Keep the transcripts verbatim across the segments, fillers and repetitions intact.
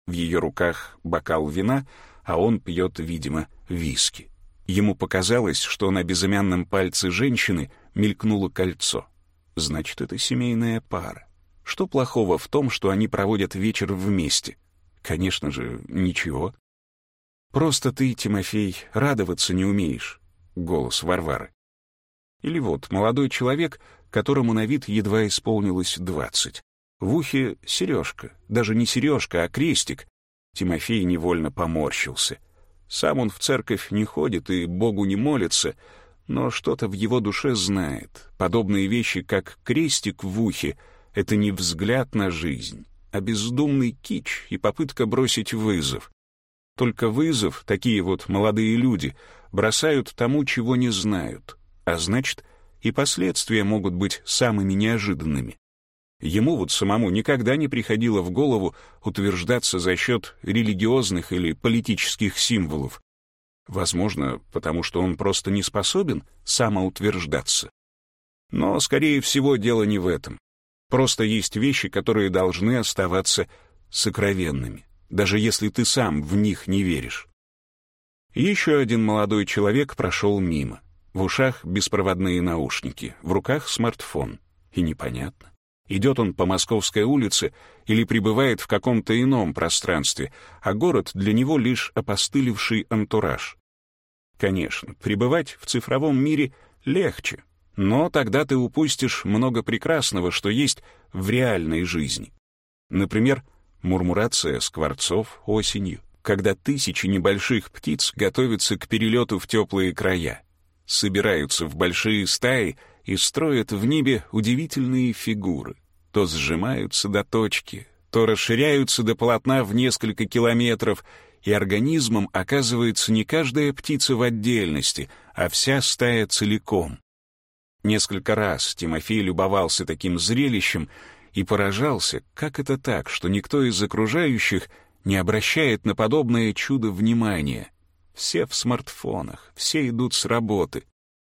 В ее руках бокал вина, а он пьет, видимо, виски. Ему показалось, что на безымянном пальце женщины мелькнуло кольцо. Значит, это семейная пара. Что плохого в том, что они проводят вечер вместе? Конечно же, ничего. «Просто ты, Тимофей, радоваться не умеешь», — голос Варвары. Или вот молодой человек, которому на вид едва исполнилось двадцать. В ухе сережка, даже не сережка, а крестик. Тимофей невольно поморщился. Сам он в церковь не ходит и Богу не молится, но что-то в его душе знает. Подобные вещи, как крестик в ухе, — это не взгляд на жизнь, а бездумный кич и попытка бросить вызов. Только вызов такие вот молодые люди бросают тому, чего не знают, а значит, и последствия могут быть самыми неожиданными. Ему вот самому никогда не приходило в голову утверждаться за счет религиозных или политических символов. Возможно, потому что он просто не способен самоутверждаться. Но, скорее всего, дело не в этом. Просто есть вещи, которые должны оставаться сокровенными, даже если ты сам в них не веришь. Еще один молодой человек прошел мимо. В ушах беспроводные наушники, в руках смартфон. И непонятно, идет он по Московской улице или пребывает в каком-то ином пространстве, а город для него лишь опостылевший антураж. Конечно, пребывать в цифровом мире легче, но тогда ты упустишь много прекрасного, что есть в реальной жизни. Например, мурмурация скворцов осенью, когда тысячи небольших птиц готовятся к перелету в теплые края, собираются в большие стаи и строят в небе удивительные фигуры. То сжимаются до точки, то расширяются до полотна в несколько километров, и организмом оказывается не каждая птица в отдельности, а вся стая целиком. Несколько раз Тимофей любовался таким зрелищем и поражался, как это так, что никто из окружающих не обращает на подобное чудо внимания. Все в смартфонах, все идут с работы.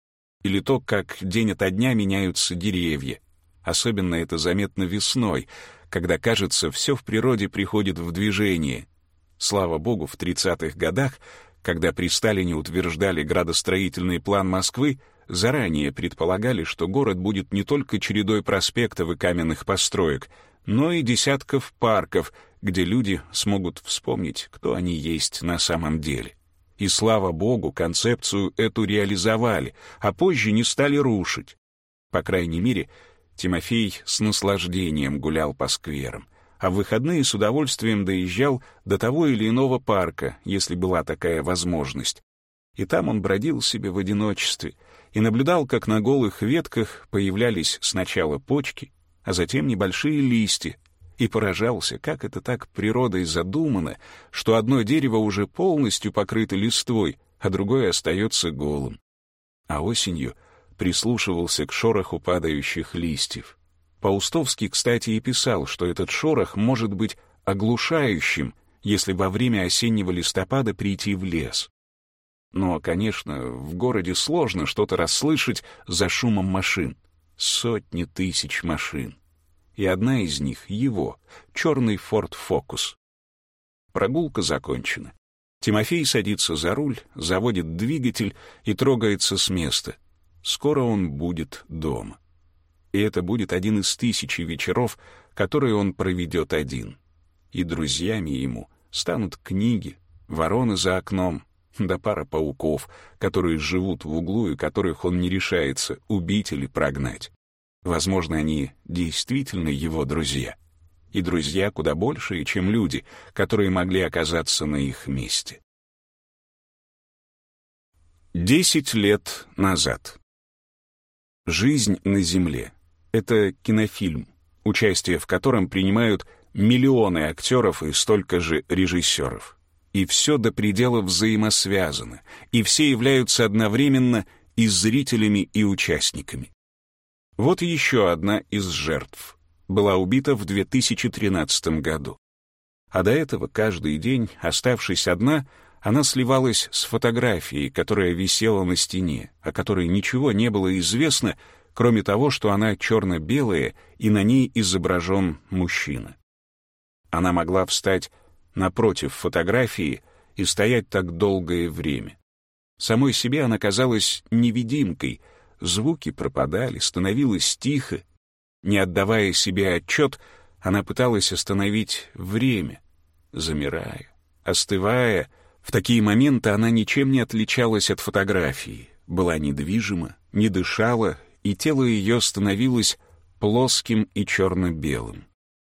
Или то, как день ото дня меняются деревья. Особенно это заметно весной, когда, кажется, все в природе приходит в движение. Слава богу, в тридцатых годах, когда при Сталине утверждали градостроительный план Москвы, заранее предполагали, что город будет не только чередой проспектов и каменных построек, но и десятков парков, где люди смогут вспомнить, кто они есть на самом деле. И, слава богу, концепцию эту реализовали, а позже не стали рушить. По крайней мере, Тимофей с наслаждением гулял по скверам, а в выходные с удовольствием доезжал до того или иного парка, если была такая возможность. И там он бродил себе в одиночестве и наблюдал, как на голых ветках появлялись сначала почки, а затем небольшие листья, и поражался, как это так природой задумано, что одно дерево уже полностью покрыто листвой, а другое остается голым. А осенью прислушивался к шороху падающих листьев. Паустовский, кстати, и писал, что этот шорох может быть оглушающим, если во время осеннего листопада прийти в лес. Но, конечно, в городе сложно что-то расслышать за шумом машин. Сотни тысяч машин. И одна из них — его, черный Ford Focus. Прогулка закончена. Тимофей садится за руль, заводит двигатель и трогается с места. Скоро он будет дома. И это будет один из тысячи вечеров, которые он проведет один. И друзьями ему станут книги, вороны за окном, да пара пауков, которые живут в углу и которых он не решается убить или прогнать. Возможно, они действительно его друзья. И друзья куда большие, чем люди, которые могли оказаться на их месте. Десять лет назад. «Жизнь на Земле» — это кинофильм, участие в котором принимают миллионы актеров и столько же режиссеров. И все до предела взаимосвязано, и все являются одновременно и зрителями, и участниками. Вот еще одна из жертв. Была убита в две тысячи тринадцатом году. А до этого каждый день, оставшись одна, она сливалась с фотографией, которая висела на стене, о которой ничего не было известно, кроме того, что она черно-белая и на ней изображен мужчина. Она могла встать напротив фотографии и стоять так долгое время. Самой себе она казалась невидимкой, звуки пропадали, становилось тихо. Не отдавая себе отчет, она пыталась остановить время, замирая, остывая. В такие моменты она ничем не отличалась от фотографии, была недвижима, не дышала, и тело ее становилось плоским и черно-белым.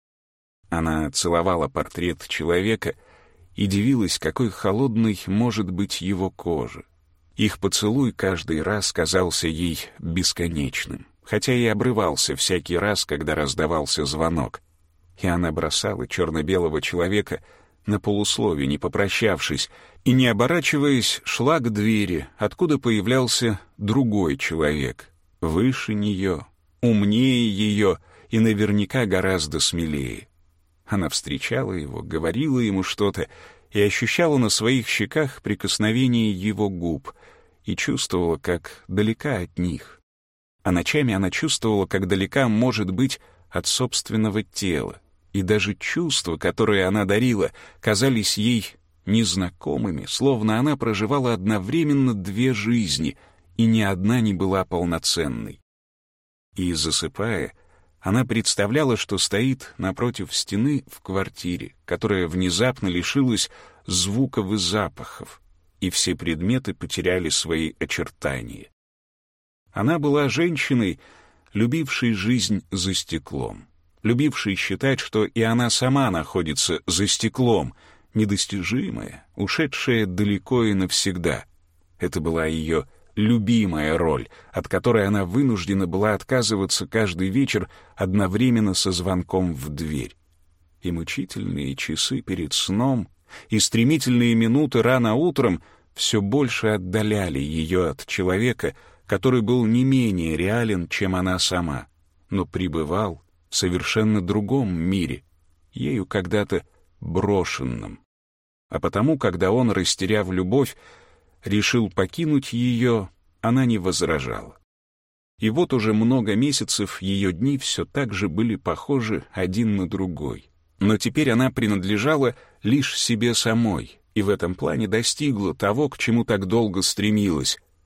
Она целовала портрет человека и дивилась, какой холодной может быть его кожа. Их поцелуй каждый раз казался ей бесконечным, хотя и обрывался всякий раз, когда раздавался звонок. И она бросала черно-белого человека на полуслове, не попрощавшись, и, не оборачиваясь, шла к двери, откуда появлялся другой человек, выше нее, умнее ее и наверняка гораздо смелее. Она встречала его, говорила ему что-то и ощущала на своих щеках прикосновение его губ и чувствовала, как далека от них. А ночами она чувствовала, как далека может быть от собственного тела, и даже чувства, которые она дарила, казались ей незнакомыми, словно она проживала одновременно две жизни, и ни одна не была полноценной. И, засыпая, она представляла, что стоит напротив стены в квартире, которая внезапно лишилась звуков и запахов, и все предметы потеряли свои очертания. Она была женщиной, любившей жизнь за стеклом, любившей считать, что и она сама находится за стеклом, недостижимая, ушедшая далеко и навсегда. Это была ее любимая роль, от которой она вынуждена была отказываться каждый вечер одновременно со звонком в дверь. И мучительные часы перед сном, и стремительные минуты рано утром все больше отдаляли ее от человека, который был не менее реален, чем она сама, но пребывал в совершенно другом мире, ею когда-то брошенном. А потому, когда он, растеряв любовь, решил покинуть ее, она не возражала. И вот уже много месяцев ее дни все так же были похожи один на другой. Но теперь она принадлежала лишь себе самой, и в этом плане достигла того, к чему так долго стремилась,